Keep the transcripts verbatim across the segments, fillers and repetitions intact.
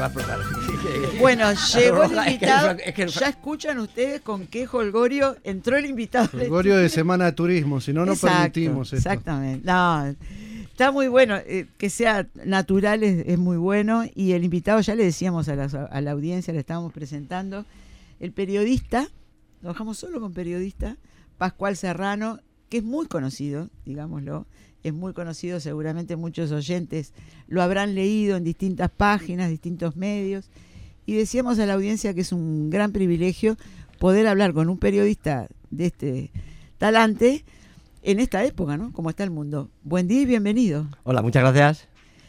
para explotar. Bueno, llegó el Roja, invitado. es que el- es que el- Ya escuchan ustedes con qué jolgorio entró el invitado. Jolgorio de Semana de Turismo, si no, no Exacto, permitimos esto. Exactamente. No, está muy bueno. Eh, que sea natural es, es muy bueno. Y el invitado, ya le decíamos a la, a la audiencia, le estábamos presentando, el periodista, lo dejamos solo con periodista, Pascual Serrano, que es muy conocido, digámoslo. Es muy conocido, seguramente muchos oyentes lo habrán leído en distintas páginas, distintos medios. Y decíamos a la audiencia que es un gran privilegio poder hablar con un periodista de este talante en esta época, ¿no? Como está el mundo. Buen día y bienvenido. Hola, muchas gracias.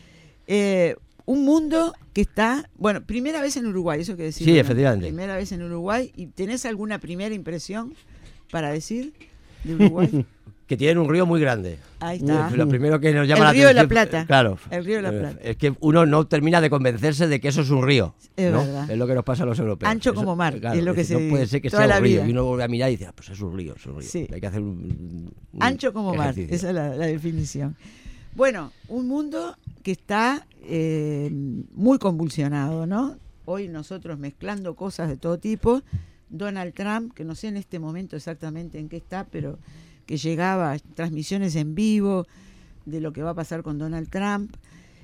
Eh, un mundo que está, bueno, primera vez en Uruguay, eso que decir. Sí, efectivamente. Primera vez en Uruguay. ¿Y tenés alguna primera impresión para decir de Uruguay? Que tienen un río muy grande. Ahí está. Lo primero que nos llama El la río de la atención. Plata. Claro. El río de la Eh, Plata. Es que uno no termina de convencerse de que eso es un río. Es ¿no? verdad. Es lo que nos pasa a los europeos. Ancho Eso- como mar, claro, es lo que es- se No puede ser que toda sea la un río. vida. Y uno vuelve a mirar y dice, ah, pues es un río, es un río. Sí. Hay que hacer un, un Ancho como mar, ejercicio. esa es la, la definición. Bueno, un mundo que está eh, muy convulsionado, ¿no? Hoy nosotros mezclando cosas de todo tipo. Donald Trump, que no sé en este momento exactamente en qué está, pero que llegaba, transmisiones en vivo de lo que va a pasar con Donald Trump.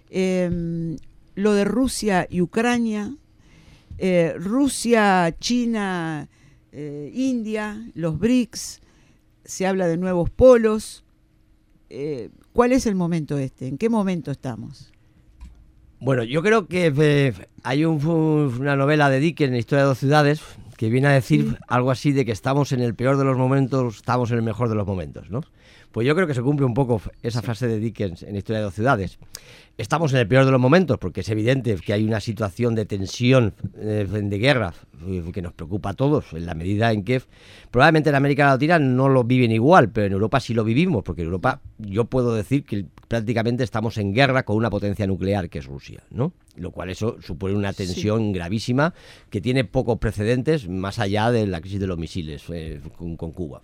Eh, lo de Rusia y Ucrania. Eh, Rusia, China, eh, India, los BRICS. Se habla de nuevos polos. Eh, ¿Cuál es el momento este? ¿En qué momento estamos? Bueno, yo creo que eh, hay un, una novela de Dickens, en Historia de dos ciudades, que viene a decir Sí. algo así de que estamos en el peor de los momentos, estamos en el mejor de los momentos, ¿no? Pues yo creo que se cumple un poco esa frase de Dickens en Historia de dos ciudades. Estamos en el peor de los momentos porque es evidente que hay una situación de tensión, eh, de guerra, eh, que nos preocupa a todos, en la medida en que probablemente en América Latina no lo viven igual, pero en Europa sí lo vivimos, porque en Europa yo puedo decir que prácticamente estamos en guerra con una potencia nuclear que es Rusia, ¿no? Lo cual eso supone una tensión sí. gravísima que tiene pocos precedentes más allá de la crisis de los misiles eh, con, con Cuba.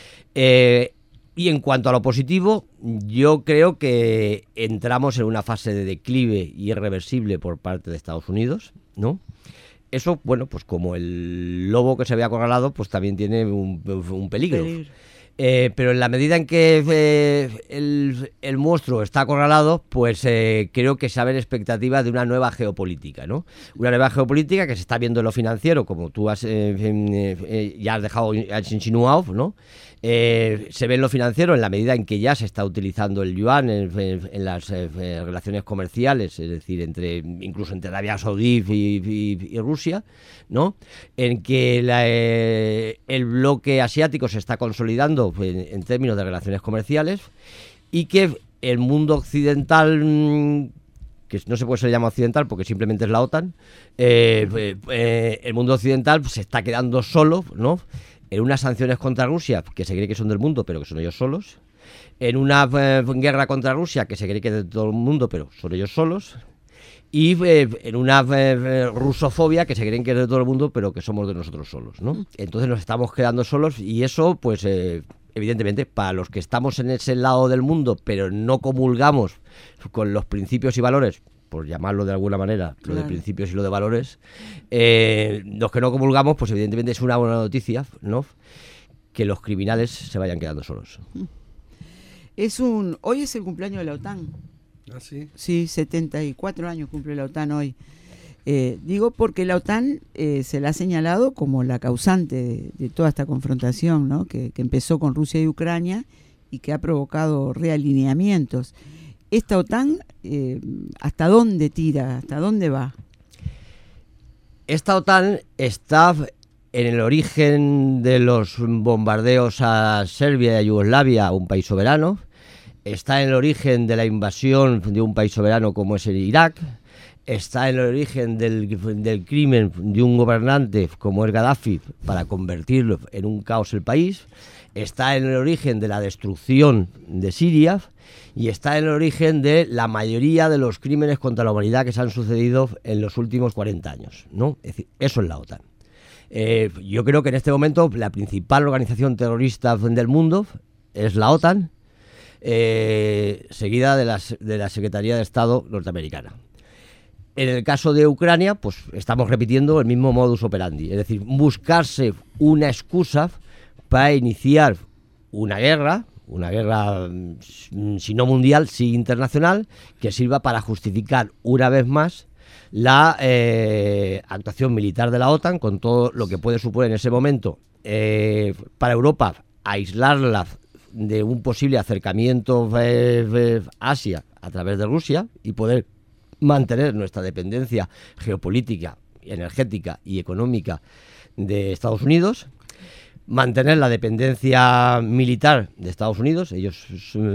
Eh, Y en cuanto a lo positivo, yo creo que entramos en una fase de declive irreversible por parte de Estados Unidos, ¿no? Eso, bueno, pues como el lobo que se ve acorralado, pues también tiene un, un peligro. peligro. Eh, pero en la medida en que eh, el, el monstruo está acorralado, pues eh, creo que se abren expectativas de una nueva geopolítica, ¿no? Una nueva geopolítica que se está viendo en lo financiero, como tú has, eh, eh, ya has dejado, has insinuado, ¿no? Eh, se ve en lo financiero en la medida en que ya se está utilizando el yuan en, en, en las eh, relaciones comerciales, es decir, entre incluso entre Arabia Saudí y, y, y Rusia, ¿no? En que la, eh, el bloque asiático se está consolidando en, en términos de relaciones comerciales y que el mundo occidental, que no se puede ser llamado occidental porque simplemente es la OTAN, eh, eh, el mundo occidental pues, se está quedando solo, ¿no? En unas sanciones contra Rusia, que se cree que son del mundo, pero que son ellos solos. En una eh, guerra contra Rusia, que se cree que es de todo el mundo, pero son ellos solos. Y eh, en una eh, rusofobia, que se creen que es de todo el mundo, pero que somos de nosotros solos, ¿no? Entonces nos estamos quedando solos y eso, pues, eh, evidentemente, para los que estamos en ese lado del mundo, pero no comulgamos con los principios y valores, por llamarlo de alguna manera, claro. Lo de principios y lo de valores, eh, los que no comulgamos, pues evidentemente es una buena noticia, ¿no? Que los criminales se vayan quedando solos. Es un, hoy es el cumpleaños de la OTAN. ¿Ah, sí? Sí, setenta y cuatro años cumple la OTAN hoy. Eh, digo porque la OTAN eh, se la ha señalado como la causante de, de toda esta confrontación, ¿no? Que, que empezó con Rusia y Ucrania y que ha provocado realineamientos. ¿Esta OTAN eh, hasta dónde tira? ¿Hasta dónde va? Esta OTAN está en el origen de los bombardeos a Serbia y a Yugoslavia, un país soberano. Está en el origen de la invasión de un país soberano como es el Irak. Está en el origen del, del crimen de un gobernante como es Gaddafi para convertirlo en un caos el país. Está en el origen de la destrucción de Siria y está en el origen de la mayoría de los crímenes contra la humanidad que se han sucedido en los últimos cuarenta años, ¿no? Es decir, eso es la OTAN. Eh, yo creo que en este momento la principal organización terrorista del mundo es la OTAN, eh, seguida de la, de la Secretaría de Estado norteamericana. En el caso de Ucrania, pues estamos repitiendo el mismo modus operandi, es decir, buscarse una excusa para iniciar una guerra, una guerra, si no mundial, sí internacional, que sirva para justificar una vez más la eh, actuación militar de la OTAN, con todo lo que puede suponer en ese momento eh, para Europa aislarla de un posible acercamiento eh, eh, Asia a través de Rusia y poder mantener nuestra dependencia geopolítica, energética y económica de Estados Unidos, mantener la dependencia militar de Estados Unidos. Ellos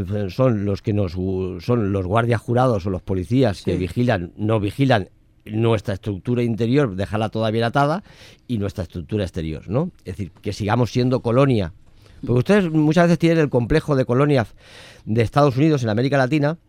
son los que nos son los guardias jurados o los policías sí. que vigilan, no vigilan nuestra estructura interior, dejarla todavía atada, y nuestra estructura exterior, ¿no? Es decir, que sigamos siendo colonia. Porque ustedes muchas veces tienen el complejo de colonias de Estados Unidos en América Latina.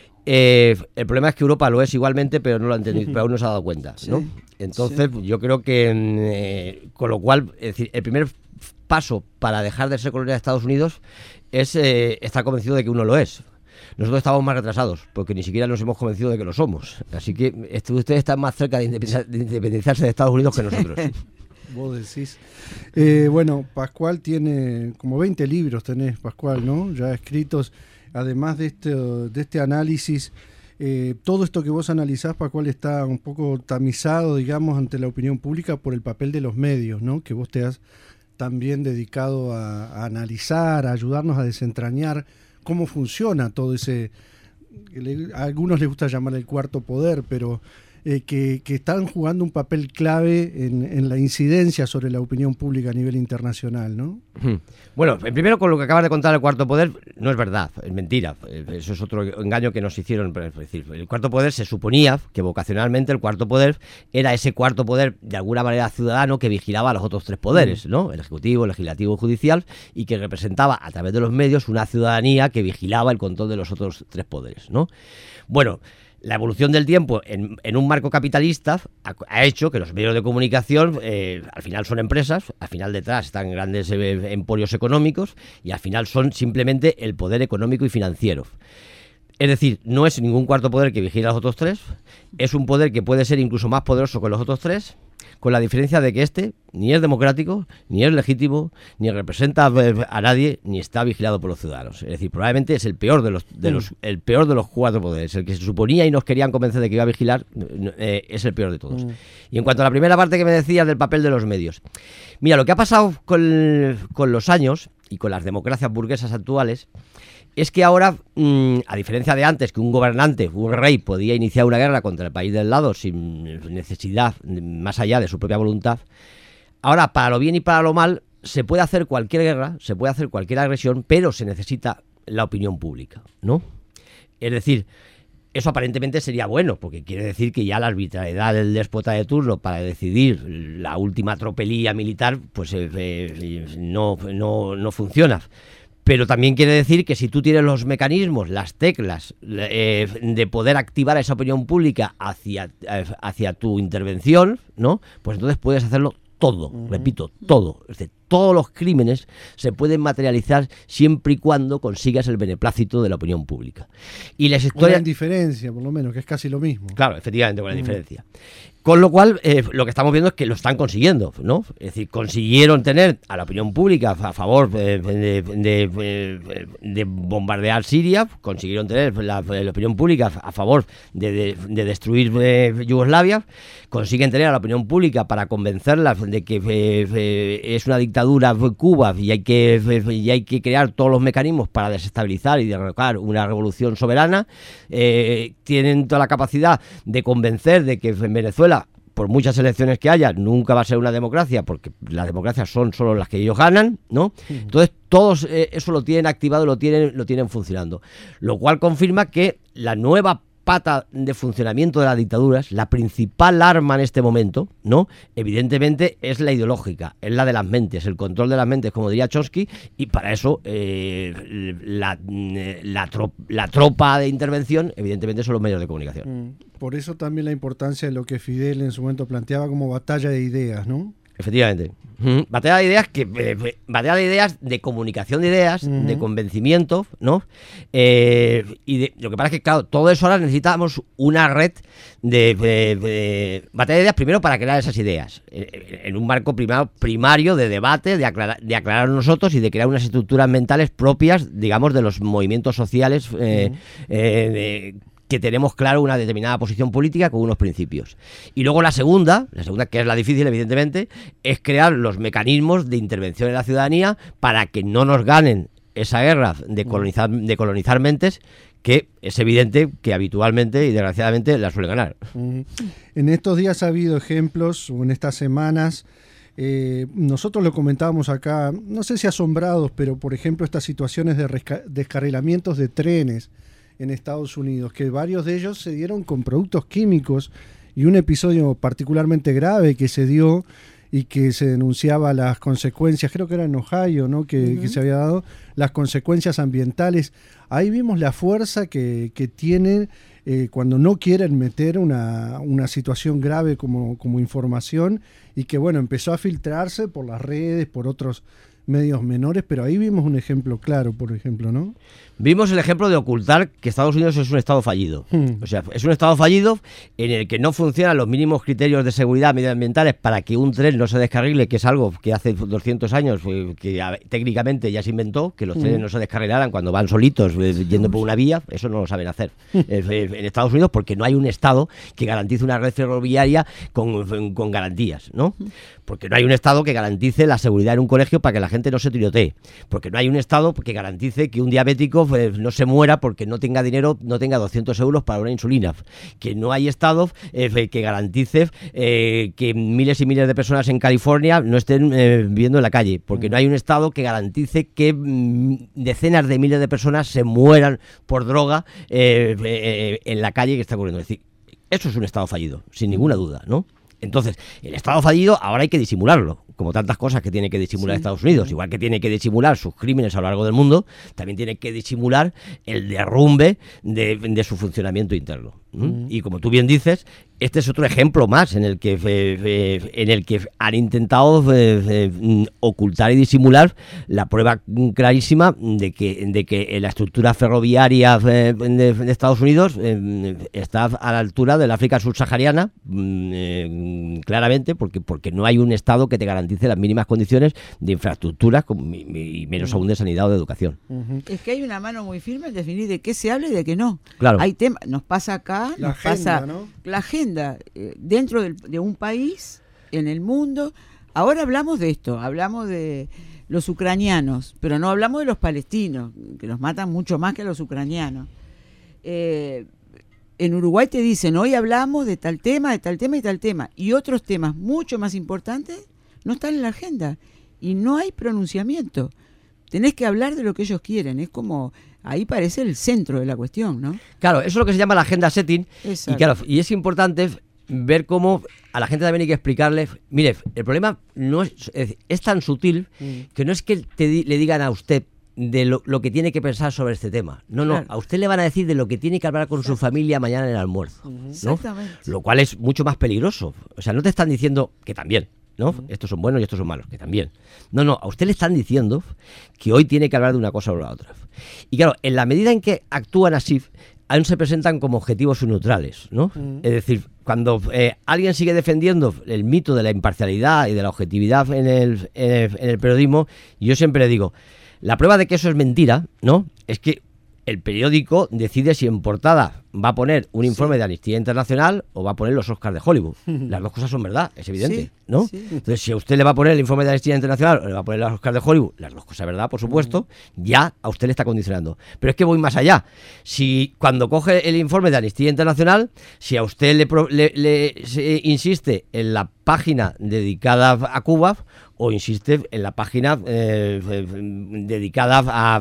Eh, el problema es que Europa lo es igualmente, pero no lo ha entendido, pero aún no se ha dado cuenta, ¿no? Sí, Entonces, sí. yo creo que, eh, con lo cual, es decir, el primer paso para dejar de ser colonia de Estados Unidos es eh, estar convencido de que uno lo es. Nosotros estamos más retrasados, porque ni siquiera nos hemos convencido de que lo somos. Así que este, ustedes están más cerca de independizarse de Estados Unidos que nosotros. Vos decís. Eh, bueno, Pascual tiene como veinte libros, tenés, Pascual, ¿no? Ya escritos. Además de este, de este análisis, eh, todo esto que vos analizás, Pascual, está un poco tamizado, digamos, ante la opinión pública por el papel de los medios, ¿no? Que vos te has también dedicado a, a analizar, a ayudarnos a desentrañar cómo funciona todo ese, le, a algunos les gusta llamar el cuarto poder, pero eh, que, que están jugando un papel clave en, en la incidencia sobre la opinión pública a nivel internacional, ¿no? Bueno, primero con lo que acabas de contar del cuarto poder, no es verdad, es mentira. Eso es otro engaño que nos hicieron. Es decir, el cuarto poder se suponía que vocacionalmente el cuarto poder era ese cuarto poder de alguna manera ciudadano que vigilaba a los otros tres poderes, ¿no? El ejecutivo, el legislativo y judicial, y que representaba a través de los medios una ciudadanía que vigilaba el control de los otros tres poderes, ¿no? Bueno, la evolución del tiempo en, en un marco capitalista ha, ha hecho que los medios de comunicación eh, al final son empresas, al final detrás están grandes eh, emporios económicos y al final son simplemente el poder económico y financiero. Es decir, no es ningún cuarto poder que vigila a los otros tres, es un poder que puede ser incluso más poderoso que los otros tres, con la diferencia de que este ni es democrático, ni es legítimo, ni representa a nadie, ni está vigilado por los ciudadanos. Es decir, probablemente es el peor de los, de los, el peor de los cuatro poderes. El que se suponía y nos querían convencer de que iba a vigilar eh, es el peor de todos. Mm. Y en cuanto a la primera parte que me decías del papel de los medios, mira, lo que ha pasado con, con los años y con las democracias burguesas actuales es que ahora, mmm, a diferencia de antes, que un gobernante, un rey, podía iniciar una guerra contra el país del lado sin necesidad, más allá de su propia voluntad, ahora, para lo bien y para lo mal, se puede hacer cualquier guerra, se puede hacer cualquier agresión, pero se necesita la opinión pública, ¿no? Es decir, eso aparentemente sería bueno, porque quiere decir que ya la arbitrariedad del déspota de turno para decidir la última tropelía militar, pues eh, eh, no, no, no funciona. Pero también quiere decir que si tú tienes los mecanismos, las teclas eh, de poder activar esa opinión pública hacia, eh, hacia tu intervención, ¿no? Pues entonces puedes hacerlo todo, uh-huh. repito, todo. Es decir, todos los crímenes se pueden materializar siempre y cuando consigas el beneplácito de la opinión pública. Y las historias... Una diferencia, por lo menos, que es casi lo mismo. Claro, efectivamente, con la uh-huh. diferencia. Con lo cual, eh, lo que estamos viendo es que lo están consiguiendo, ¿no? Es decir, consiguieron tener a la opinión pública a favor de, de, de, de, de bombardear Siria, consiguieron tener la, la opinión pública a favor de, de, de destruir eh, Yugoslavia, consiguen tener a la opinión pública para convencerla de que eh, eh, es una dictadura Cuba y hay que eh, y hay que crear todos los mecanismos para desestabilizar y derrocar una revolución soberana. Eh, tienen toda la capacidad de convencer de que en Venezuela, por muchas elecciones que haya, nunca va a ser una democracia, porque las democracias son solo las que ellos ganan, ¿no? Entonces, todos eh, eso lo tienen activado, lo tienen, lo tienen funcionando. Lo cual confirma que la nueva pata de funcionamiento de las dictaduras, la principal arma en este momento, ¿no? Evidentemente es la ideológica, es la de las mentes, el control de las mentes, como diría Chomsky, y para eso eh, la, la, trop, la tropa de intervención, evidentemente, son los medios de comunicación. Por eso también la importancia de lo que Fidel en su momento planteaba como batalla de ideas, ¿no? Efectivamente. Mm, Batalla de ideas que eh, batalla de ideas de comunicación de ideas, uh-huh. de convencimiento, ¿no? Eh, y de, lo que pasa es que, claro, todo eso ahora necesitamos una red de, de, de batalla de ideas, primero para crear esas ideas, en, en un marco primero, primario de debate, de aclarar, de aclarar nosotros y de crear unas estructuras mentales propias, digamos, de los movimientos sociales eh, uh-huh. eh, de, que tenemos claro una determinada posición política con unos principios. Y luego la segunda, la segunda que es la difícil evidentemente, es crear los mecanismos de intervención en la ciudadanía para que no nos ganen esa guerra de colonizar, de colonizar mentes, que es evidente que habitualmente y desgraciadamente la suele ganar. En estos días ha habido ejemplos, o en estas semanas, eh, nosotros lo comentábamos acá, no sé si asombrados, pero por ejemplo estas situaciones de resca- descarrilamientos de trenes en Estados Unidos, que varios de ellos se dieron con productos químicos, y un episodio particularmente grave que se dio y que se denunciaba las consecuencias, creo que era en Ohio, ¿no? que, uh-huh. que se había dado, las consecuencias ambientales. Ahí vimos la fuerza que, que tienen eh, cuando no quieren meter una, una situación grave como, como información, y que bueno, empezó a filtrarse por las redes, por otros medios menores, pero ahí vimos un ejemplo claro, por ejemplo, ¿no? Vimos el ejemplo de ocultar que Estados Unidos es un estado fallido. Hmm. O sea, es un estado fallido en el que no funcionan los mínimos criterios de seguridad medioambientales para que un tren no se descarrile, que es algo que hace doscientos años eh, que a, técnicamente ya se inventó, que los trenes hmm. no se descarrilaran cuando van solitos eh, yendo por una vía. Eso no lo saben hacer eh, eh, en Estados Unidos, porque no hay un estado que garantice una red ferroviaria con, con garantías, ¿no? Porque no hay un estado que garantice la seguridad en un colegio para que la gente no se tirotee, porque no hay un estado que garantice que un diabético pues, no se muera porque no tenga dinero, no tenga doscientos euros para una insulina, que no hay estado eh, que garantice eh, que miles y miles de personas en California no estén eh, viviendo en la calle, porque no hay un estado que garantice que mm, decenas de miles de personas se mueran por droga eh, eh, en la calle que está ocurriendo. Es decir, eso es un estado fallido, sin ninguna duda, ¿no? Entonces, el estado fallido ahora hay que disimularlo, como tantas cosas que tiene que disimular sí. Estados Unidos. Igual que tiene que disimular sus crímenes a lo largo del mundo, también tiene que disimular el derrumbe de, de su funcionamiento interno. ¿Mm? Mm. Y como tú bien dices, este es otro ejemplo más en el que, eh, en el que han intentado eh, eh, ocultar y disimular la prueba clarísima de que, de que la estructura ferroviaria eh, de, de Estados Unidos eh, está a la altura del África subsahariana, eh, claramente, porque, porque no hay un Estado que te garantice las mínimas condiciones de infraestructuras y menos aún de sanidad o de educación. Uh-huh. Es que hay una mano muy firme en definir de qué se habla y de qué no. Claro. Hay temas, nos pasa acá, la nos agenda, pasa ¿no? la agenda eh, dentro del, de un país, en el mundo. Ahora hablamos de esto, hablamos de los ucranianos, pero no hablamos de los palestinos, que los matan mucho más que a los ucranianos. Eh, en Uruguay te dicen, hoy hablamos de tal tema, de tal tema y tal tema, y otros temas mucho más importantes no están en la agenda, y no hay pronunciamiento. Tenés que hablar de lo que ellos quieren, es como, ahí parece el centro de la cuestión, ¿no? Claro, eso es lo que se llama la agenda setting. Exacto. Y claro, y es importante ver cómo a la gente también hay que explicarle, mire, el problema no es, es, es tan sutil mm. que no es que te, le digan a usted de lo, lo que tiene que pensar sobre este tema. No, no, claro. A usted le van a decir de lo que tiene que hablar con Exacto. su familia mañana en el almuerzo, ¿no? Exactamente. Lo cual es mucho más peligroso. O sea, no te están diciendo que también, ¿no? Uh-huh. Estos son buenos y estos son malos, que también. No, no, a usted le están diciendo que hoy tiene que hablar de una cosa o de la otra. Y claro, en la medida en que actúan así, aún se presentan como objetivos neutrales, ¿no? Uh-huh. Es decir, cuando eh, alguien sigue defendiendo el mito de la imparcialidad y de la objetividad en el, en el, en el periodismo, yo siempre le digo, la prueba de que eso es mentira, ¿no? Es que el periódico decide si en portada va a poner un informe sí. de Amnistía Internacional o va a poner los Oscars de Hollywood. Las dos cosas son verdad, es evidente, sí, ¿no? Sí. Entonces, si a usted le va a poner el informe de Amnistía Internacional o le va a poner los Oscars de Hollywood, las dos cosas verdad, por supuesto, uh-huh. ya a usted le está condicionando. Pero es que voy más allá. Si cuando coge el informe de Amnistía Internacional, si a usted le, le, le se insiste en la página dedicada a Cuba o insiste en la página eh, dedicada a,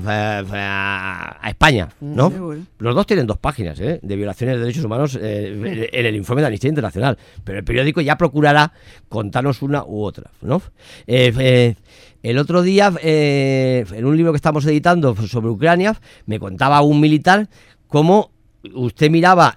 a, a España, ¿no? Sí, bueno. Los dos tienen dos páginas, ¿eh? de violaciones de derechos humanos eh, en el informe de Amnistía Internacional, pero el periódico ya procurará contarnos una u otra, ¿no? Eh, eh, el otro día, eh, en un libro que estamos editando sobre Ucrania, me contaba un militar cómo usted miraba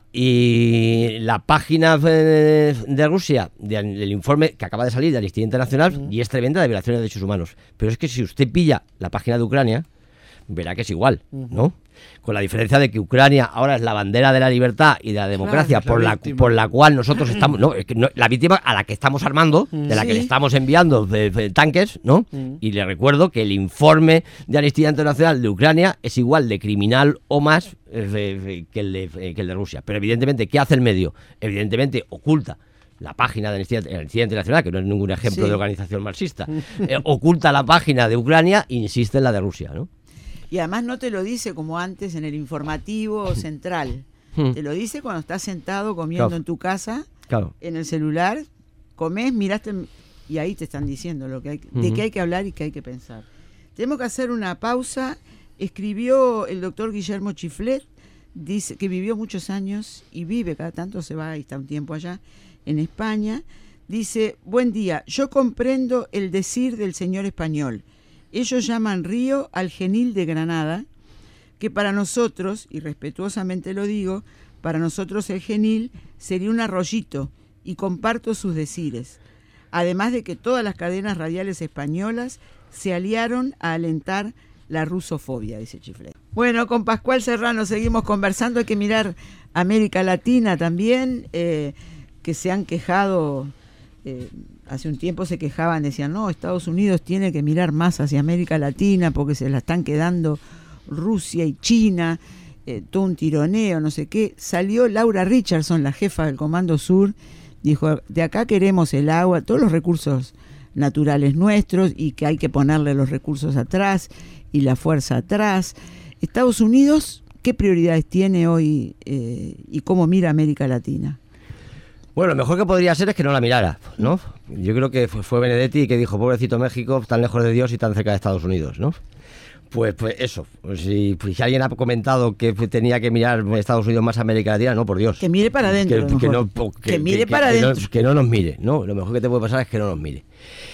y la página de, de Rusia, de, del informe que acaba de salir de Amnistía Internacional, mm. y es tremenda de violaciones de derechos humanos. Pero es que si usted pilla la página de Ucrania, verá que es igual, ¿no? Con la diferencia de que Ucrania ahora es la bandera de la libertad y de la democracia, claro, por, la, por la cual nosotros estamos, no, es que no, la víctima a la que estamos armando, de la sí. que le estamos enviando de, de tanques, ¿no? Mm. Y le recuerdo que el informe de Amnistía Internacional de Ucrania es igual de criminal o más eh, eh, que, el de, eh, que el de Rusia. Pero evidentemente, ¿qué hace el medio? Evidentemente oculta la página de Amnistía Internacional, que no es ningún ejemplo sí. de organización marxista, eh, oculta la página de Ucrania e insiste en la de Rusia, ¿no? Y además no te lo dice como antes en el informativo central. Te lo dice cuando estás sentado comiendo claro. en tu casa, claro. en el celular, comés, miraste y ahí te están diciendo lo que hay, uh-huh. de qué hay que hablar y qué hay que pensar. Tenemos que hacer una pausa. Escribió el doctor Guillermo Chiflet, dice que vivió muchos años y vive, cada tanto se va y está un tiempo allá en España. Dice, buen día, yo comprendo el decir del señor español. Ellos llaman río al Genil de Granada, que para nosotros, y respetuosamente lo digo, para nosotros el Genil sería un arroyito, y comparto sus decires. Además de que todas las cadenas radiales españolas se aliaron a alentar la rusofobia, dice Chiflet. Bueno, con Pascual Serrano seguimos conversando. Hay que mirar América Latina también, eh, que se han quejado... Eh, hace un tiempo se quejaban, decían, no, Estados Unidos tiene que mirar más hacia América Latina porque se la están quedando Rusia y China, eh, todo un tironeo, no sé qué. Salió Laura Richardson, la jefa del Comando Sur, dijo, de acá queremos el agua, todos los recursos naturales nuestros y que hay que ponerle los recursos atrás y la fuerza atrás. Estados Unidos, ¿qué prioridades tiene hoy eh, y cómo mira América Latina? Bueno, lo mejor que podría ser es que no la mirara, ¿no? Yo creo que fue Benedetti que dijo, pobrecito México, tan lejos de Dios y tan cerca de Estados Unidos, ¿no? Pues, pues eso, pues si, pues si alguien ha comentado que tenía que mirar Estados Unidos más América Latina, no, por Dios. Que mire para adentro. Que, que, no, que, que mire que, para que, adentro. Que no, que no nos mire, ¿no? Lo mejor que te puede pasar es que no nos mire.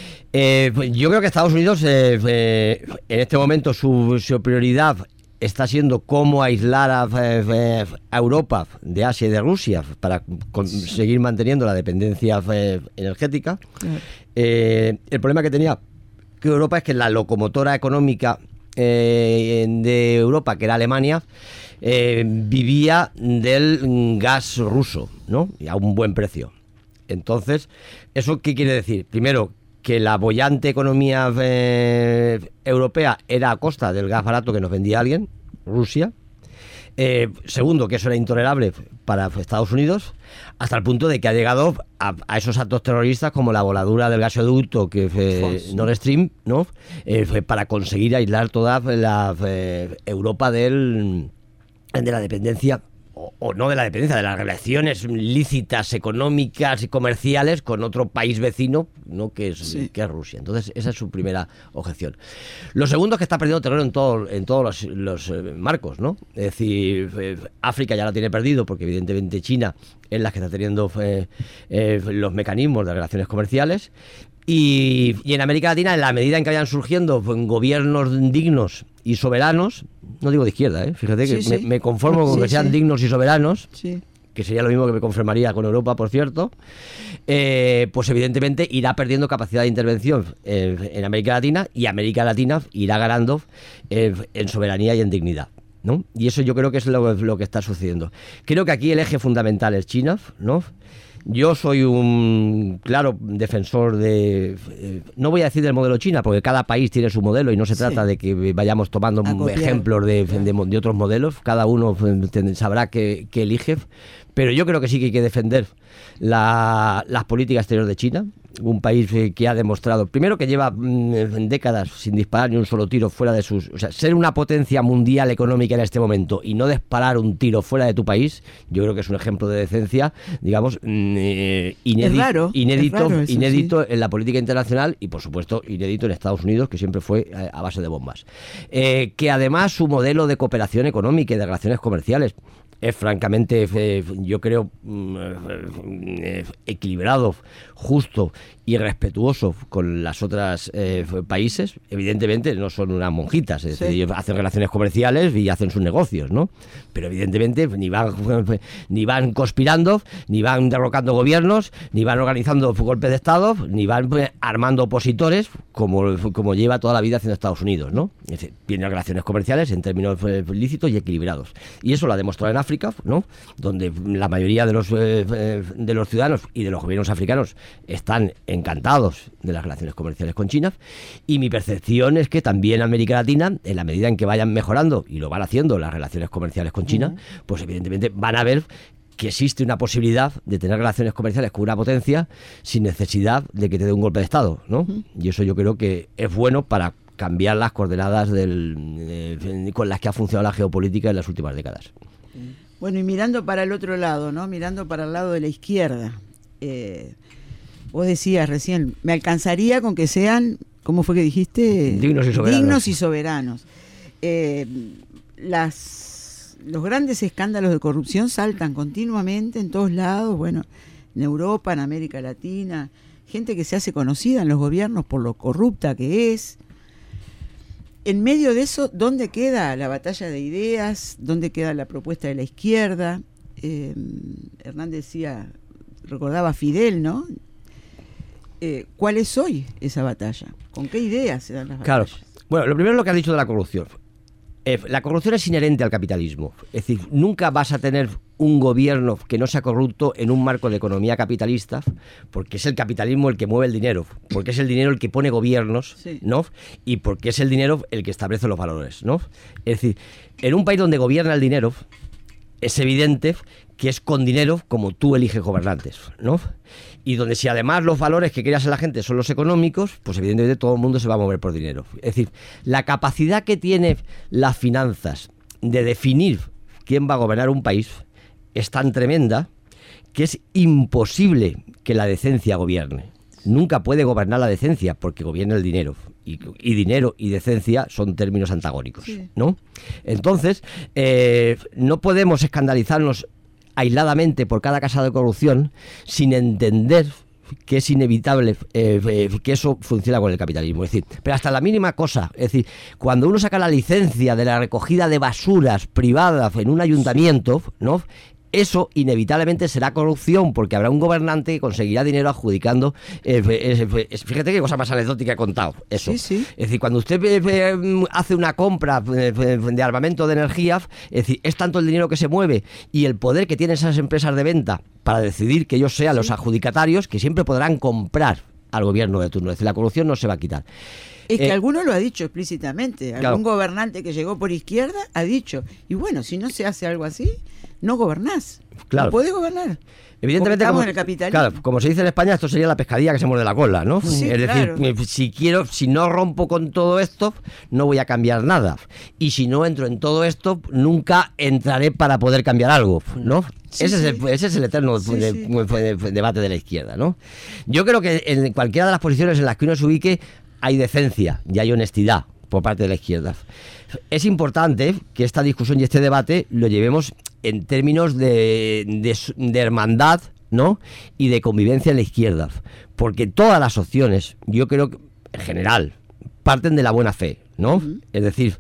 Eh, pues yo creo que Estados Unidos, eh, eh, en este momento, su, su prioridad está siendo cómo aislar a, a, a Europa de Asia y de Rusia para seguir manteniendo la dependencia eh, energética. Eh, el problema que tenía que Europa es que la locomotora económica eh, de Europa, que era Alemania, eh, vivía del gas ruso, ¿no? Y a un buen precio. Entonces, ¿eso qué quiere decir? Primero, que la boyante economía eh, europea era a costa del gas barato que nos vendía alguien, Rusia. Eh, segundo, que eso era intolerable para Estados Unidos, hasta el punto de que ha llegado a, a esos actos terroristas como la voladura del gasoducto que fue Nord Stream, ¿no? Eh, fue para conseguir aislar toda la eh, Europa del, de la dependencia, o, o no de la dependencia, de las relaciones lícitas, económicas y comerciales con otro país vecino, ¿no? que, es, sí. que es Rusia. Entonces, esa es su primera objeción. Lo segundo es que está perdiendo terreno en, todo, en todos los, los eh, marcos, ¿no? Es decir, eh, África ya la tiene perdido, porque evidentemente China es la que está teniendo eh, eh, los mecanismos de relaciones comerciales. Y, y en América Latina, en la medida en que vayan surgiendo pues, gobiernos dignos y soberanos, no digo de izquierda, ¿eh? Fíjate que sí, me, sí. me conformo con sí, que sean sí. dignos y soberanos, sí. que sería lo mismo que me conformaría con Europa, por cierto, eh, pues evidentemente irá perdiendo capacidad de intervención eh, en América Latina, y América Latina irá ganando eh, en soberanía y en dignidad, ¿no? Y eso yo creo que es lo, lo que está sucediendo. Creo que aquí el eje fundamental es China, ¿no? Yo soy un claro defensor de, eh, no voy a decir del modelo China, porque cada país tiene su modelo y no se trata sí. de que vayamos tomando ejemplos de, de, de otros modelos, cada uno sabrá qué, qué elige, pero yo creo que sí que hay que defender la, las políticas exteriores de China, un país que ha demostrado, primero que lleva mmm, décadas sin disparar ni un solo tiro fuera de sus... O sea, ser una potencia mundial económica en este momento y no disparar un tiro fuera de tu país, yo creo que es un ejemplo de decencia, digamos, mmm, inédito, es raro, inédito, es raro eso, inédito sí. en la política internacional y, por supuesto, inédito en Estados Unidos, que siempre fue a, a base de bombas. Eh, que además su modelo de cooperación económica y de relaciones comerciales es francamente eh, yo creo, eh, equilibrado, justo y respetuoso con las otras eh, países. Evidentemente no son unas monjitas, es sí. decir, ellos hacen relaciones comerciales y hacen sus negocios, ¿no? Pero evidentemente ni van, ni van conspirando, ni van derrocando gobiernos, ni van organizando golpes de Estado, ni van pues, armando opositores, como, como lleva toda la vida haciendo Estados Unidos, ¿no? Es decir, tienen relaciones comerciales en términos eh, lícitos y equilibrados. Y eso lo ha demostrado en África, ¿no? Donde la mayoría de los, eh, de los ciudadanos y de los gobiernos africanos están encantados de las relaciones comerciales con China, y mi percepción es que también América Latina, en la medida en que vayan mejorando, y lo van haciendo las relaciones comerciales con China, uh-huh. pues evidentemente van a ver que existe una posibilidad de tener relaciones comerciales con una potencia sin necesidad de que te dé un golpe de Estado, ¿no? Uh-huh. Y eso yo creo que es bueno para cambiar las coordenadas del, eh, con las que ha funcionado la geopolítica en las últimas décadas. Bueno, y mirando para el otro lado, ¿no? Mirando para el lado de la izquierda, eh, vos decías recién, me alcanzaría con que sean, ¿cómo fue que dijiste? Dignos y soberanos. Dignos y soberanos. Eh, las, los grandes escándalos de corrupción saltan continuamente en todos lados, bueno, en Europa, en América Latina, gente que se hace conocida en los gobiernos por lo corrupta que es. En medio de eso, ¿dónde queda la batalla de ideas? ¿Dónde queda la propuesta de la izquierda? Eh, Hernández decía, recordaba a Fidel, ¿no? Eh, ¿Cuál es hoy esa batalla? ¿Con qué ideas se dan las batallas? Claro. Bueno, lo primero es lo que has dicho de la corrupción. Eh, la corrupción es inherente al capitalismo. Es decir, nunca vas a tener un gobierno que no sea corrupto en un marco de economía capitalista, porque es el capitalismo el que mueve el dinero, porque es el dinero el que pone gobiernos, sí. ¿no? Y porque es el dinero el que establece los valores, ¿no? Es decir, en un país donde gobierna el dinero, es evidente que es con dinero como tú eliges gobernantes, ¿no? Y donde si además los valores que creas en la gente son los económicos, pues evidentemente todo el mundo se va a mover por dinero. Es decir, la capacidad que tiene las finanzas de definir quién va a gobernar un país es tan tremenda que es imposible que la decencia gobierne. Nunca puede gobernar la decencia porque gobierna el dinero. Y, y dinero y decencia son términos antagónicos, sí. ¿no? Entonces, eh, no podemos escandalizarnos aisladamente por cada caso de corrupción sin entender que es inevitable eh, eh, que eso funciona con el capitalismo. Es decir, pero hasta la mínima cosa, es decir, cuando uno saca la licencia de la recogida de basuras privadas en un ayuntamiento, ¿no? Eso inevitablemente será corrupción, porque habrá un gobernante que conseguirá dinero adjudicando. Eh, eh, eh, fíjate qué cosa más anecdótica he contado. Eso. Sí, sí. Es decir, cuando usted eh, eh, hace una compra eh, de armamento de energía, es decir, es tanto el dinero que se mueve y el poder que tienen esas empresas de venta para decidir que ellos sean sí. los adjudicatarios, que siempre podrán comprar al gobierno de turno. Es decir, la corrupción no se va a quitar. Es que eh, alguno lo ha dicho explícitamente. Algún claro. gobernante que llegó por izquierda ha dicho, y bueno, si no se hace algo así, no gobernás. Claro. No podés gobernar. Evidentemente, como, en el capitalismo. Claro, como se dice en España, esto sería la pescadilla que se muerde la cola, ¿no? Sí, es claro. decir, si quiero, si no rompo con todo esto, no voy a cambiar nada. Y si no entro en todo esto, nunca entraré para poder cambiar algo, ¿no? Sí, ese, sí. Es el, ese es el eterno sí, de, sí. De, de, debate de la izquierda, ¿no? Yo creo que en cualquiera de las posiciones en las que uno se ubique hay decencia y hay honestidad por parte de la izquierda. Es importante que esta discusión y este debate lo llevemos en términos de, de, de hermandad, ¿no? Y de convivencia en la izquierda, porque todas las opciones, yo creo que en general, parten de la buena fe, ¿no? Uh-huh. Es decir,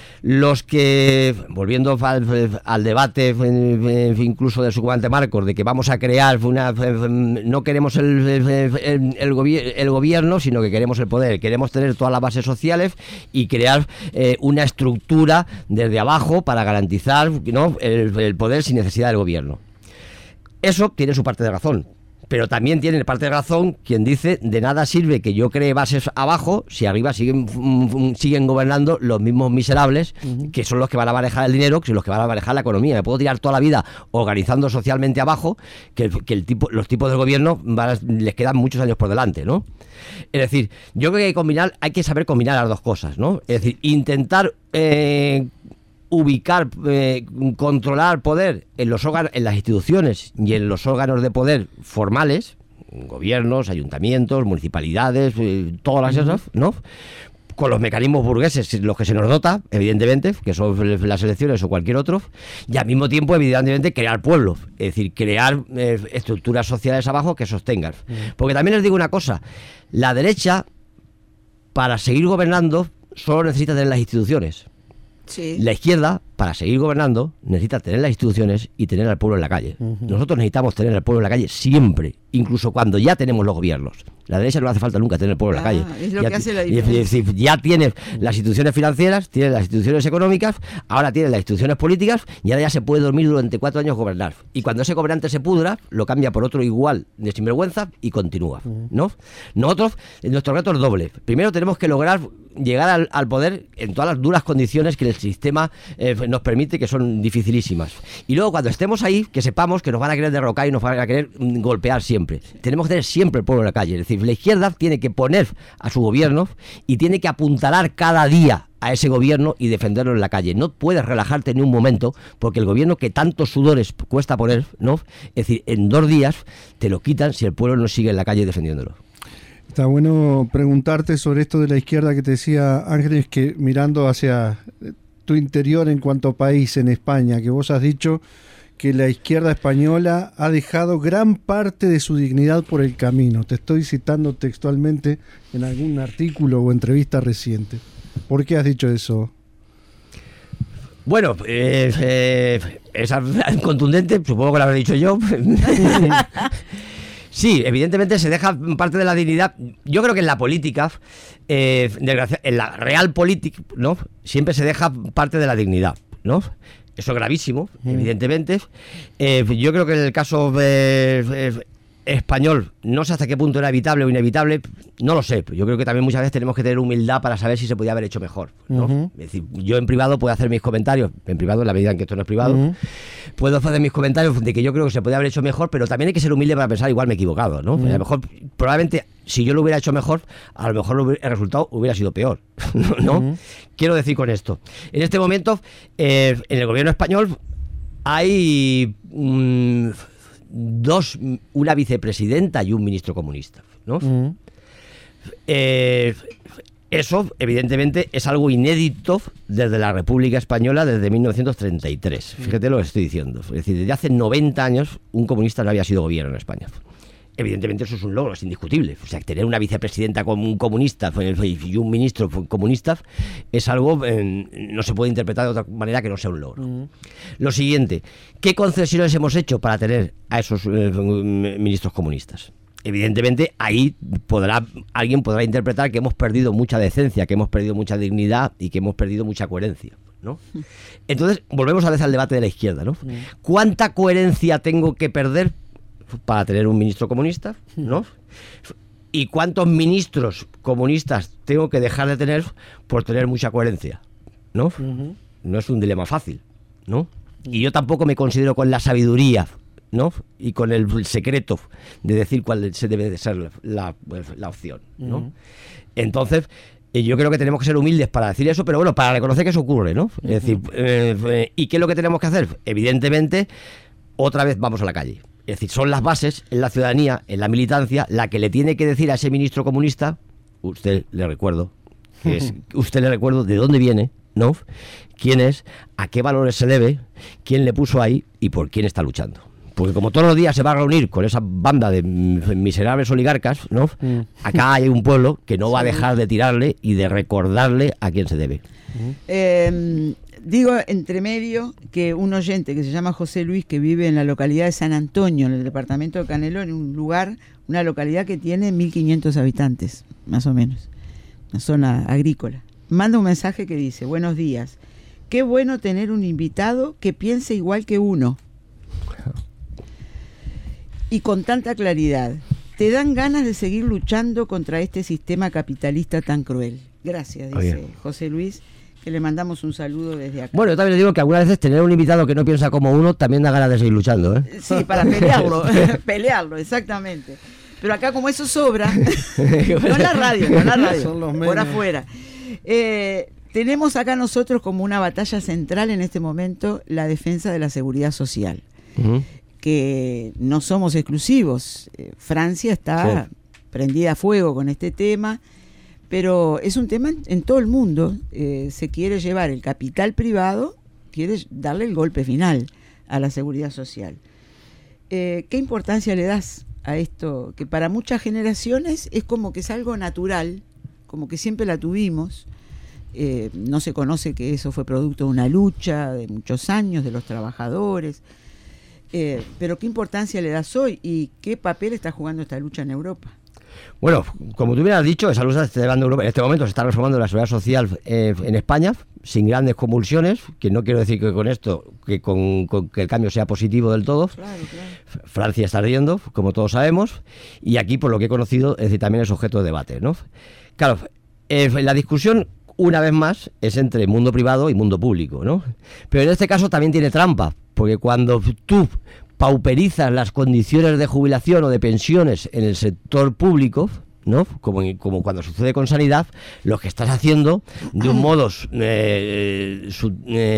los que, volviendo al, al debate incluso del subcomandante Marcos, de que vamos a crear una, no queremos el, el, el, el, gobier, el gobierno, sino que queremos el poder, queremos tener todas las bases sociales y crear eh, una estructura desde abajo para garantizar, ¿no? el, el poder sin necesidad del gobierno. Eso tiene su parte de razón. Pero también tiene parte de razón quien dice, de nada sirve que yo cree bases abajo si arriba siguen siguen gobernando los mismos miserables, uh-huh. que son los que van a manejar el dinero, que son los que van a manejar la economía. Me puedo tirar toda la vida organizando socialmente abajo, que, que el tipo, los tipos del gobierno van a, les quedan muchos años por delante, ¿no? Es decir, yo creo que hay que combinar, hay que saber combinar las dos cosas, ¿no? Es decir, intentar eh, ubicar, eh, controlar poder en los órganos, en las instituciones y en los órganos de poder formales, gobiernos, ayuntamientos, municipalidades, eh, todas las esas, ¿no? con los mecanismos burgueses, los que se nos dota, evidentemente, que son las elecciones o cualquier otro, y al mismo tiempo, evidentemente, crear pueblos, es decir, crear eh, estructuras sociales abajo que sostengan. Mm. Porque también les digo una cosa, la derecha, para seguir gobernando, solo necesita tener las instituciones. Sí. La izquierda, para seguir gobernando, necesita tener las instituciones y tener al pueblo en la calle. Uh-huh. Nosotros necesitamos tener al pueblo en la calle siempre, incluso cuando ya tenemos los gobiernos. La derecha no hace falta nunca tener el pueblo ah, en la calle. Es lo ya, que hace la diferencia. Es decir, ya tiene las instituciones financieras, tiene las instituciones económicas, ahora tiene las instituciones políticas y ahora ya se puede dormir durante cuatro años gobernar. Y cuando ese gobernante se pudra, lo cambia por otro igual de sinvergüenza y continúa, uh-huh. ¿no? Nosotros, nuestro reto es doble. Primero tenemos que lograr llegar al, al poder en todas las duras condiciones que el sistema eh, nos permite, que son dificilísimas. Y luego cuando estemos ahí, que sepamos que nos van a querer derrocar y nos van a querer mm, golpear siempre. Tenemos que tener siempre el pueblo en la calle. Es decir, la izquierda tiene que poner a su gobierno y tiene que apuntalar cada día a ese gobierno y defenderlo en la calle. No puedes relajarte ni un momento, porque el gobierno que tantos sudores cuesta poner, ¿no? Es decir, en dos días te lo quitan si el pueblo no sigue en la calle defendiéndolo. Está bueno preguntarte sobre esto de la izquierda que te decía Ángeles, que mirando hacia tu interior en cuanto a país, en España, que vos has dicho que la izquierda española ha dejado gran parte de su dignidad por el camino. Te estoy citando textualmente en algún artículo o entrevista reciente. ¿Por qué has dicho eso? Bueno, eh, eh, es contundente, supongo que lo habré dicho yo. Sí, evidentemente se deja parte de la dignidad. Yo creo que en la política, eh, en la real política, ¿no? Siempre se deja parte de la dignidad, ¿no? Eso es gravísimo, mm. evidentemente. Eh, yo creo que en el caso eh, eh, español, no sé hasta qué punto era evitable o inevitable, no lo sé. Yo creo que también muchas veces tenemos que tener humildad para saber si se podía haber hecho mejor, ¿no? Uh-huh. Es decir, yo en privado puedo hacer mis comentarios, en privado en la medida en que esto no es privado, uh-huh. puedo hacer mis comentarios de que yo creo que se podía haber hecho mejor, pero también hay que ser humilde para pensar igual me he equivocado, ¿no? Uh-huh. A lo mejor, probablemente, si yo lo hubiera hecho mejor, a lo mejor el resultado hubiera sido peor, ¿no? Uh-huh. Quiero decir con esto, en este momento, eh, en el gobierno español hay mmm, dos, una vicepresidenta y un ministro comunista, ¿no? Uh-huh. Eh, eso, evidentemente, es algo inédito desde la República Española desde mil novecientos treinta y tres. Fíjate lo que estoy diciendo. Es decir, desde hace noventa años un comunista no había sido gobierno en España. Evidentemente eso es un logro, es indiscutible. O sea, tener una vicepresidenta como un comunista y un ministro comunista es algo, eh, no se puede interpretar de otra manera que no sea un logro. Uh-huh. Lo siguiente, ¿qué concesiones hemos hecho para tener a esos eh, ministros comunistas? Evidentemente ahí podrá alguien podrá interpretar que hemos perdido mucha decencia, que hemos perdido mucha dignidad y que hemos perdido mucha coherencia, ¿no? Entonces volvemos a veces al debate de la izquierda, ¿no? ¿Cuánta coherencia tengo que perder para tener un ministro comunista, ¿no? ¿Y cuántos ministros comunistas tengo que dejar de tener por tener mucha coherencia, ¿no? No es un dilema fácil, ¿no? Y yo tampoco me considero con la sabiduría, ¿no? Y con el secreto de decir cuál se debe de ser la, la, la opción, ¿no? Uh-huh. Entonces, eh, yo creo que tenemos que ser humildes para decir eso, pero bueno, para reconocer que eso ocurre, ¿no? Uh-huh. Es decir, eh, eh, ¿y qué es lo que tenemos que hacer? Evidentemente, otra vez vamos a la calle. Es decir, son las bases en la ciudadanía, en la militancia, la que le tiene que decir a ese ministro comunista, usted le recuerdo, que es, usted le recuerdo de dónde viene, ¿no? ¿Quién es? ¿A qué valores se debe? ¿Quién le puso ahí? ¿Y por quién está luchando? Porque como todos los días se va a reunir con esa banda de miserables oligarcas, ¿no? Mm. Acá hay un pueblo que no sí. va a dejar de tirarle y de recordarle a quién se debe. Mm. Eh, digo entre medio que un oyente que se llama José Luis, que vive en la localidad de San Antonio, en el departamento de Canelón, en un lugar, una localidad que tiene mil quinientos habitantes, más o menos, una zona agrícola, manda un mensaje que dice: buenos días, qué bueno tener un invitado que piense igual que uno. Y con tanta claridad, te dan ganas de seguir luchando contra este sistema capitalista tan cruel. Gracias, dice Oye. José Luis, que le mandamos un saludo desde acá. Bueno, yo también le digo que algunas veces tener un invitado que no piensa como uno también da ganas de seguir luchando, ¿eh? Sí, para pelearlo, pelearlo, exactamente. Pero acá como eso sobra, no en la radio, no en la radio, son los por afuera. Eh, tenemos acá nosotros como una batalla central en este momento la defensa de la seguridad social. Uh-huh. Que no somos exclusivos. Eh, Francia está sí. prendida a fuego con este tema, pero es un tema en, en todo el mundo. Eh, se quiere llevar el capital privado, quiere darle el golpe final a la seguridad social. Eh, ¿Qué importancia le das a esto? Que para muchas generaciones es como que es algo natural, como que siempre la tuvimos. Eh, no se conoce que eso fue producto de una lucha de muchos años de los trabajadores. Eh, pero ¿qué importancia le das hoy y qué papel está jugando esta lucha en Europa? Bueno, como tú bien has dicho, esa lucha se está llevando a Europa. En este momento se está reformando la seguridad social eh, en España, sin grandes convulsiones, que no quiero decir que con esto, que con, con que el cambio sea positivo del todo. Claro, claro. Francia está ardiendo, como todos sabemos, y aquí, por lo que he conocido, es decir, también es objeto de debate, ¿no? Claro, eh, la discusión, una vez más, es entre mundo privado y mundo público, ¿no? Pero en este caso también tiene trampa, porque cuando tú pauperizas las condiciones de jubilación o de pensiones en el sector público, ¿no? Como, como cuando sucede con sanidad, lo que estás haciendo de un modo eh, su,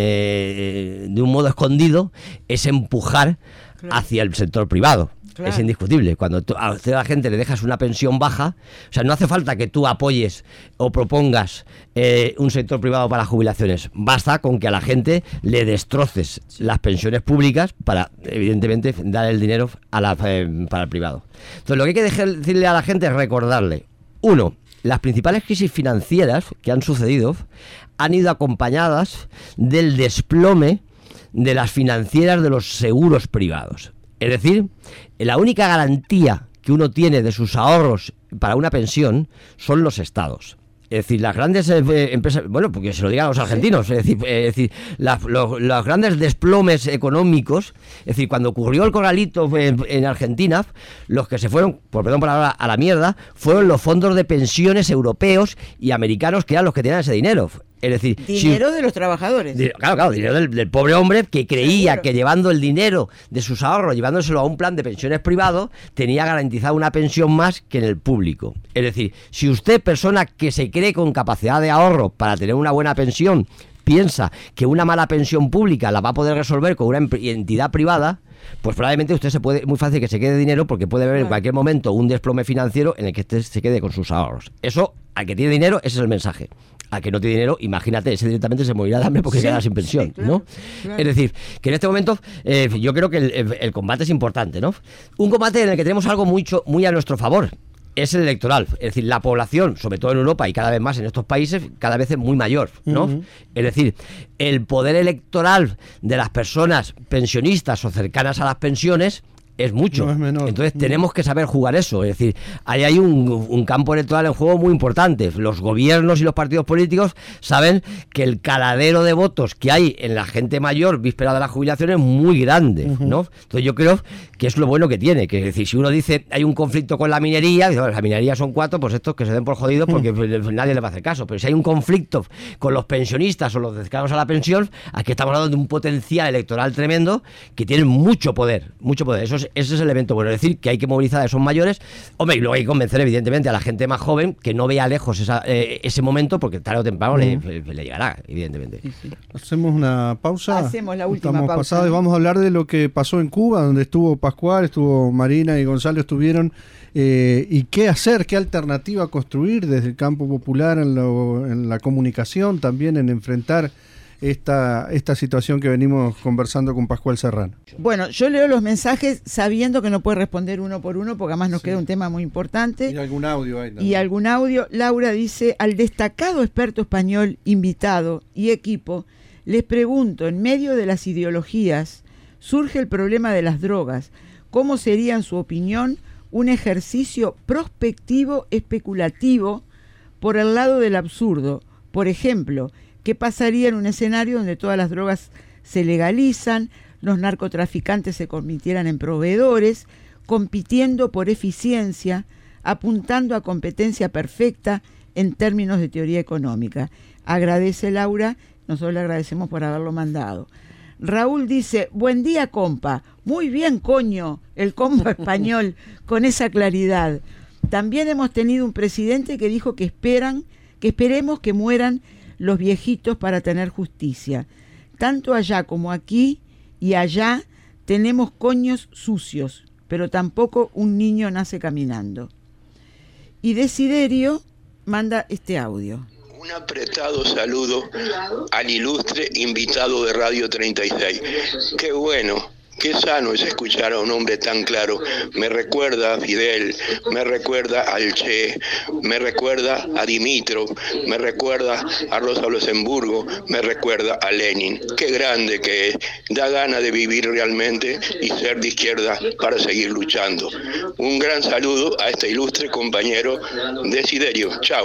eh, de un modo escondido es empujar hacia el sector privado. Claro. Es indiscutible. Cuando tú, a la gente le dejas una pensión baja, o sea, no hace falta que tú apoyes o propongas eh, un sector privado para jubilaciones. Basta con que a la gente le destroces sí. las pensiones públicas para, evidentemente, dar el dinero a la, eh, para el privado. Entonces, lo que hay que dejar, decirle a la gente es recordarle, uno, las principales crisis financieras que han sucedido han ido acompañadas del desplome de las financieras de los seguros privados. Es decir, la única garantía que uno tiene de sus ahorros para una pensión son los estados. Es decir, las grandes eh, empresas, bueno, porque se lo digan a los argentinos, es decir, eh, es decir la, lo, los grandes desplomes económicos, es decir, cuando ocurrió el corralito en, en Argentina, los que se fueron, por perdón por la palabra, a la mierda, fueron los fondos de pensiones europeos y americanos, que eran los que tenían ese dinero. Es decir, dinero si, de los trabajadores. Di, claro, claro, dinero del, del pobre hombre que creía Seguro. que llevando el dinero de sus ahorros, llevándoselo a un plan de pensiones privado, tenía garantizada una pensión más que en el público. Es decir, si usted, persona que se cree con capacidad de ahorro para tener una buena pensión, piensa que una mala pensión pública la va a poder resolver con una entidad privada, pues probablemente usted se puede, muy fácil que se quede dinero, porque puede haber en cualquier momento un desplome financiero en el que usted se quede con sus ahorros. Eso, al que tiene dinero, ese es el mensaje. Al que no tiene dinero, imagínate, ese directamente se morirá de hambre porque sí, se quedará sin pensión, sí, claro, ¿no? Claro. Es decir, que en este momento eh, yo creo que el, el, el combate es importante, ¿no? Un combate en el que tenemos algo mucho, muy a nuestro favor. Es el electoral, es decir, la población, sobre todo en Europa y cada vez más en estos países, cada vez es muy mayor, ¿no? Uh-huh. Es decir, el poder electoral de las personas pensionistas o cercanas a las pensiones es mucho. No es menor. Entonces tenemos que saber jugar eso. Es decir, ahí hay un, un campo electoral en juego muy importante. Los gobiernos y los partidos políticos saben que el caladero de votos que hay en la gente mayor víspera de la jubilación es muy grande, uh-huh. ¿no? Entonces yo creo que es lo bueno que tiene. Que es decir, si uno dice hay un conflicto con la minería, dice, bueno, la minería son cuatro, pues estos que se den por jodidos porque uh-huh. nadie le va a hacer caso. Pero si hay un conflicto con los pensionistas o los dedicados a la pensión, aquí estamos hablando de un potencial electoral tremendo que tienen mucho poder, mucho poder. Eso es Ese es el evento bueno, es decir, que hay que movilizar a esos mayores. Hombre, y luego hay que convencer, evidentemente, a la gente más joven que no vea lejos esa, eh, ese momento, porque tarde o temprano uh-huh. le, le, le llegará, evidentemente. Sí, sí. Hacemos una pausa. Hacemos la última Estamos pausa. Pasados y vamos a hablar de lo que pasó en Cuba, donde estuvo Pascual, estuvo Marina y Gonzalo estuvieron. Eh, y qué hacer, qué alternativa construir desde el campo popular en, lo, en la comunicación, también en enfrentar Esta, esta situación que venimos conversando con Pascual Serrano. Bueno, yo leo los mensajes sabiendo que no puede responder uno por uno, porque además nos sí. queda un tema muy importante. Y algún audio ahí también. Y algún audio. Laura dice, al destacado experto español invitado y equipo, les pregunto, en medio de las ideologías, surge el problema de las drogas. ¿Cómo sería, en su opinión, un ejercicio prospectivo especulativo por el lado del absurdo? Por ejemplo, ¿qué pasaría en un escenario donde todas las drogas se legalizan, los narcotraficantes se convirtieran en proveedores, compitiendo por eficiencia, apuntando a competencia perfecta en términos de teoría económica? Agradece Laura, nosotros le agradecemos por haberlo mandado. Raúl dice, buen día, compa. Muy bien, coño, el compa español, con esa claridad. También hemos tenido un presidente que dijo que esperan, que esperemos que mueran los viejitos para tener justicia. Tanto allá como aquí y allá tenemos coños sucios, pero tampoco un niño nace caminando. Y Desiderio manda este audio. Un apretado saludo al ilustre invitado de Radio treinta y seis. Qué bueno, qué sano es escuchar a un hombre tan claro. Me recuerda a Fidel, me recuerda al Che, me recuerda a Dimitrov, me recuerda a Rosa Luxemburgo, me recuerda a Lenin. Qué grande que es. Da gana de vivir realmente y ser de izquierda para seguir luchando. Un gran saludo a este ilustre compañero Desiderio. Chao.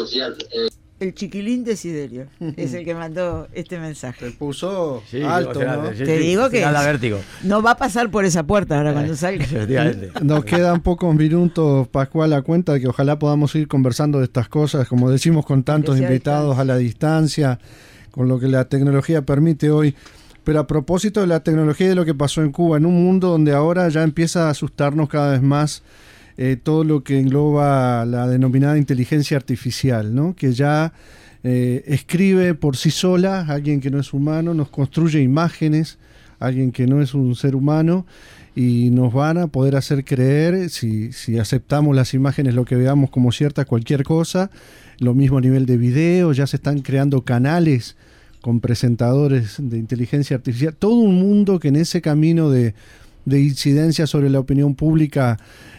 El chiquilín Desiderio es el que mandó este mensaje. Se puso Sí, alto, o sea, ¿no? sí, Te sí, digo sí, que da vértigo. no va a pasar por esa puerta ahora cuando salga. Efectivamente. Nos quedan pocos minutos, Pascual, a cuenta de que ojalá podamos ir conversando de estas cosas, como decimos, con tantos sea a invitados a la distancia, con lo que la tecnología permite hoy. Pero a propósito de la tecnología y de lo que pasó en Cuba, en un mundo donde ahora ya empieza a asustarnos cada vez más eh, todo lo que engloba la denominada inteligencia artificial, ¿no? Que ya eh, escribe por sí sola, alguien que no es humano, nos construye imágenes, alguien que no es un ser humano, y nos van a poder hacer creer, si, si aceptamos las imágenes, lo que veamos como cierta, cualquier cosa. Lo mismo a nivel de video, ya se están creando canales con presentadores de inteligencia artificial, todo un mundo que en ese camino de, de incidencia sobre la opinión pública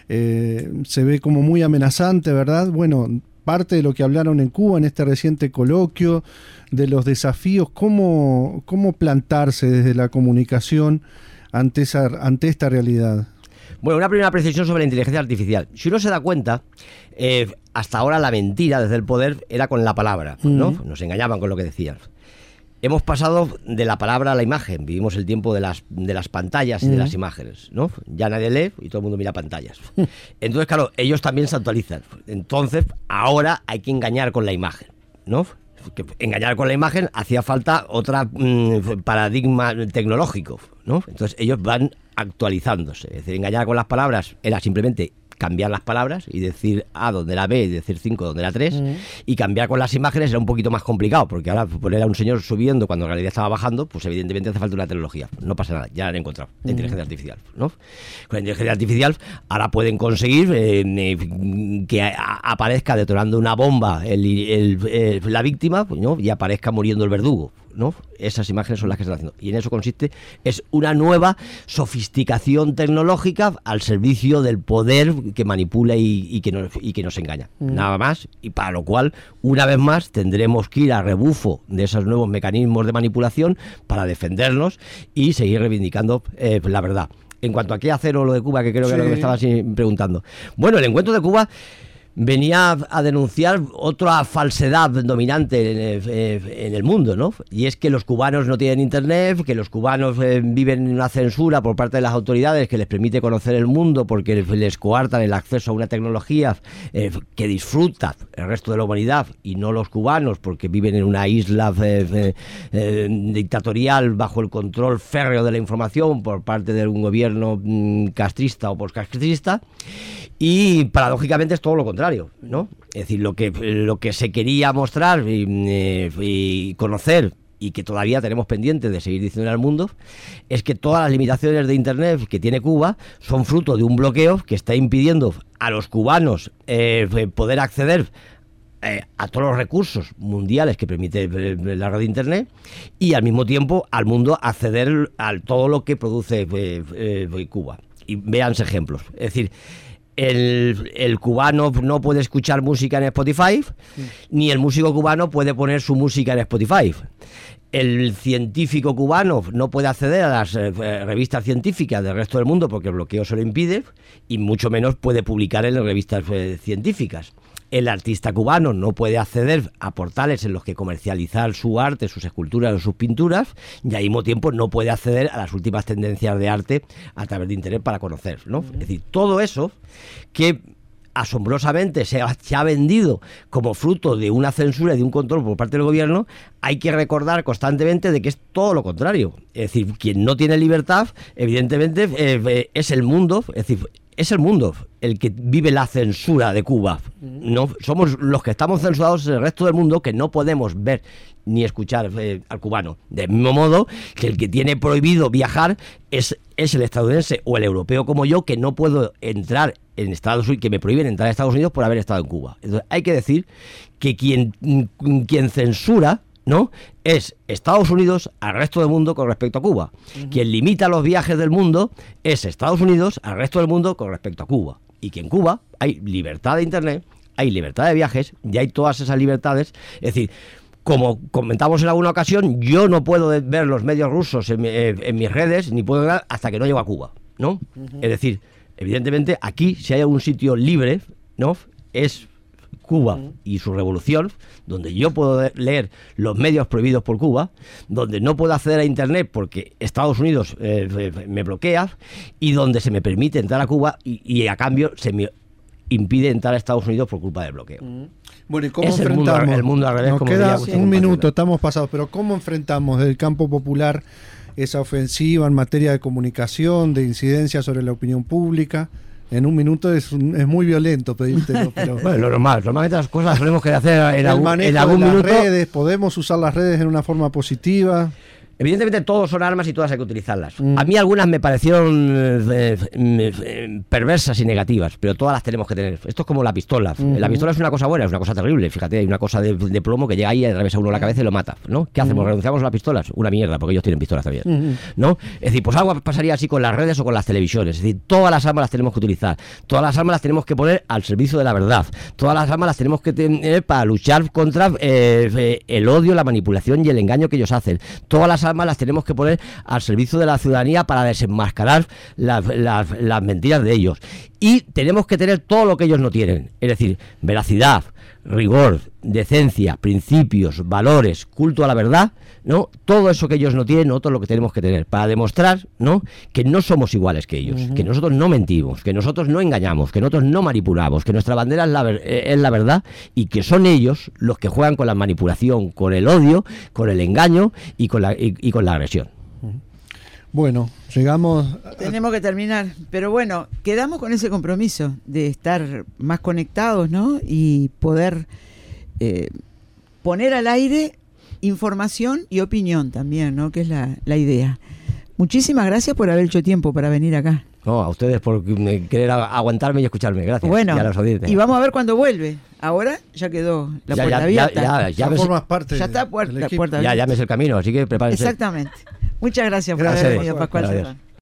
eh, se ve como muy amenazante, ¿verdad? Bueno, parte de lo que hablaron en Cuba en este reciente coloquio, de los desafíos, cómo, cómo plantarse desde la comunicación ante, esa, ante esta realidad. Bueno, una primera precisión sobre la inteligencia artificial. Si uno se da cuenta, eh, hasta ahora la mentira desde el poder era con la palabra, ¿no? Uh-huh. Nos engañaban con lo que decían. Hemos pasado de la palabra a la imagen. Vivimos el tiempo de las, de las pantallas y de uh-huh. las imágenes, ¿no? Ya nadie lee y todo el mundo mira pantallas. Entonces, claro, ellos también se actualizan. Entonces, ahora hay que engañar con la imagen, ¿no? Que engañar con la imagen hacía falta otro mmm, paradigma tecnológico, ¿no? Entonces, ellos van actualizándose. Es decir, engañar con las palabras era simplemente cambiar las palabras y decir A donde era B y decir cinco donde era tres, uh-huh. y cambiar con las imágenes era un poquito más complicado, porque ahora poner a un señor subiendo cuando en realidad estaba bajando, pues evidentemente hace falta una tecnología. No pasa nada, ya la han encontrado, la uh-huh. inteligencia artificial, ¿no? Con la inteligencia artificial ahora pueden conseguir eh, eh, que a, aparezca detonando una bomba el, el, el, la víctima, ¿no? Y aparezca muriendo el verdugo, ¿no? Esas imágenes son las que se están haciendo, y en eso consiste, es una nueva sofisticación tecnológica al servicio del poder que manipula y, y, que, nos, y que nos engaña, mm. nada más, y para lo cual una vez más tendremos que ir a rebufo de esos nuevos mecanismos de manipulación para defendernos y seguir reivindicando eh, la verdad. En cuanto a qué hacer o lo de Cuba, que creo que sí. es lo que me estabas preguntando. Bueno, el encuentro de Cuba venía a denunciar otra falsedad dominante en el, en el mundo, ¿no? Y es que los cubanos no tienen internet, que los cubanos eh, viven en una censura por parte de las autoridades que les permite conocer el mundo porque les coartan el acceso a una tecnología eh, que disfruta el resto de la humanidad y no los cubanos porque viven en una isla eh, eh, eh, dictatorial bajo el control férreo de la información por parte de un gobierno mm, castrista o postcastrista. Y paradójicamente es todo lo contrario, ¿no? Es decir, lo que, lo que se quería mostrar y, eh, y conocer, y que todavía tenemos pendiente de seguir diciendo al mundo, es que todas las limitaciones de Internet que tiene Cuba son fruto de un bloqueo que está impidiendo a los cubanos eh, poder acceder eh, a todos los recursos mundiales que permite la red de Internet, y al mismo tiempo al mundo acceder a todo lo que produce eh, eh, Cuba. Y véanse ejemplos. Es decir, El, el cubano no puede escuchar música en Spotify, sí. ni el músico cubano puede poner su música en Spotify. El científico cubano no puede acceder a las eh, revistas científicas del resto del mundo porque el bloqueo se lo impide, y mucho menos puede publicar en las revistas eh, científicas. El artista cubano no puede acceder a portales en los que comercializar su arte, sus esculturas o sus pinturas, y al mismo tiempo no puede acceder a las últimas tendencias de arte a través de Internet para conocer, ¿no? Uh-huh. Es decir, todo eso que asombrosamente se ha, se ha vendido como fruto de una censura y de un control por parte del gobierno, hay que recordar constantemente de que es todo lo contrario. Es decir, quien no tiene libertad, evidentemente, eh, es el mundo, es decir, es el mundo el que vive la censura de Cuba. No somos los que estamos censurados en el resto del mundo, que no podemos ver ni escuchar eh, al cubano. Del mismo modo que el que tiene prohibido viajar es, es el estadounidense o el europeo como yo, que no puedo entrar en Estados Unidos, que me prohíben entrar a Estados Unidos por haber estado en Cuba. Entonces hay que decir que quien, quien censura, ¿no?, es Estados Unidos al resto del mundo con respecto a Cuba. Uh-huh. Quien limita los viajes del mundo es Estados Unidos al resto del mundo con respecto a Cuba. Y que en Cuba hay libertad de internet, hay libertad de viajes, y hay todas esas libertades. Es decir, como comentamos en alguna ocasión, yo no puedo ver los medios rusos en, en, en mis redes, ni puedo ver hasta que no llego a Cuba, ¿no? Uh-huh. Es decir, evidentemente aquí, si hay algún sitio libre, ¿no?, es Cuba y su revolución, donde yo puedo leer los medios prohibidos por Cuba, donde no puedo acceder a internet porque Estados Unidos eh, me bloquea, y donde se me permite entrar a Cuba y, y a cambio se me impide entrar a Estados Unidos por culpa del bloqueo. Bueno, ¿y cómo es enfrentamos? El mundo, el mundo al revés. Nos como queda diría un minuto, estamos pasados, pero ¿cómo enfrentamos desde el campo popular esa ofensiva en materia de comunicación, de incidencia sobre la opinión pública? En un minuto es, un, es muy violento pedírtelo, pero... Bueno, lo normal, normalmente las cosas las tenemos que hacer en algún, en algún de las minuto. Redes, ¿podemos usar las redes en una forma positiva? Evidentemente todos son armas y todas hay que utilizarlas. Mm. A mí algunas me parecieron eh, eh, perversas y negativas, pero todas las tenemos que tener. Esto es como la pistola. Mm-hmm. La pistola es una cosa buena, es una cosa terrible. Fíjate, hay una cosa de, de plomo que llega ahí y atraviesa uno la cabeza y lo mata, ¿no? ¿Qué hacemos? Mm-hmm. ¿Renunciamos a las pistolas? Una mierda, porque ellos tienen pistolas también, mm-hmm. ¿no? Es decir, pues algo pasaría así con las redes o con las televisiones. Es decir, todas las armas las tenemos que utilizar. Todas las armas las tenemos que poner al servicio de la verdad. Todas las armas las tenemos que tener para luchar contra eh, el odio, la manipulación y el engaño que ellos hacen. Todas las armas las tenemos que poner al servicio de la ciudadanía para desenmascarar las, las, las mentiras de ellos. Y tenemos que tener todo lo que ellos no tienen, es decir, veracidad, rigor, decencia, principios, valores, culto a la verdad, ¿no? Todo eso que ellos no tienen, nosotros lo que tenemos que tener para demostrar, ¿no?, que no somos iguales que ellos, uh-huh. que nosotros no mentimos, que nosotros no engañamos, que nosotros no manipulamos, que nuestra bandera es la, ver- es la verdad, y que son ellos los que juegan con la manipulación, con el odio, con el engaño y con la, y, y con la agresión. Bueno, llegamos... A... Tenemos que terminar, pero bueno, quedamos con ese compromiso de estar más conectados, ¿no? Y poder eh, poner al aire información y opinión también, ¿no?, que es la, la idea. Muchísimas gracias por haber hecho tiempo para venir acá. No, a ustedes por querer aguantarme y escucharme, gracias. Bueno, y, a los oyentes. Y vamos a ver cuándo vuelve. Ahora ya quedó la ya, puerta ya, abierta. Ya, ya, ya, ya, ves, formas parte ya está puerta, del equipo. puerta ya, abierta. ya ves el camino, así que prepárense. Exactamente. Muchas gracias, gracias por haber venido, Pascual Gracias. Serrano.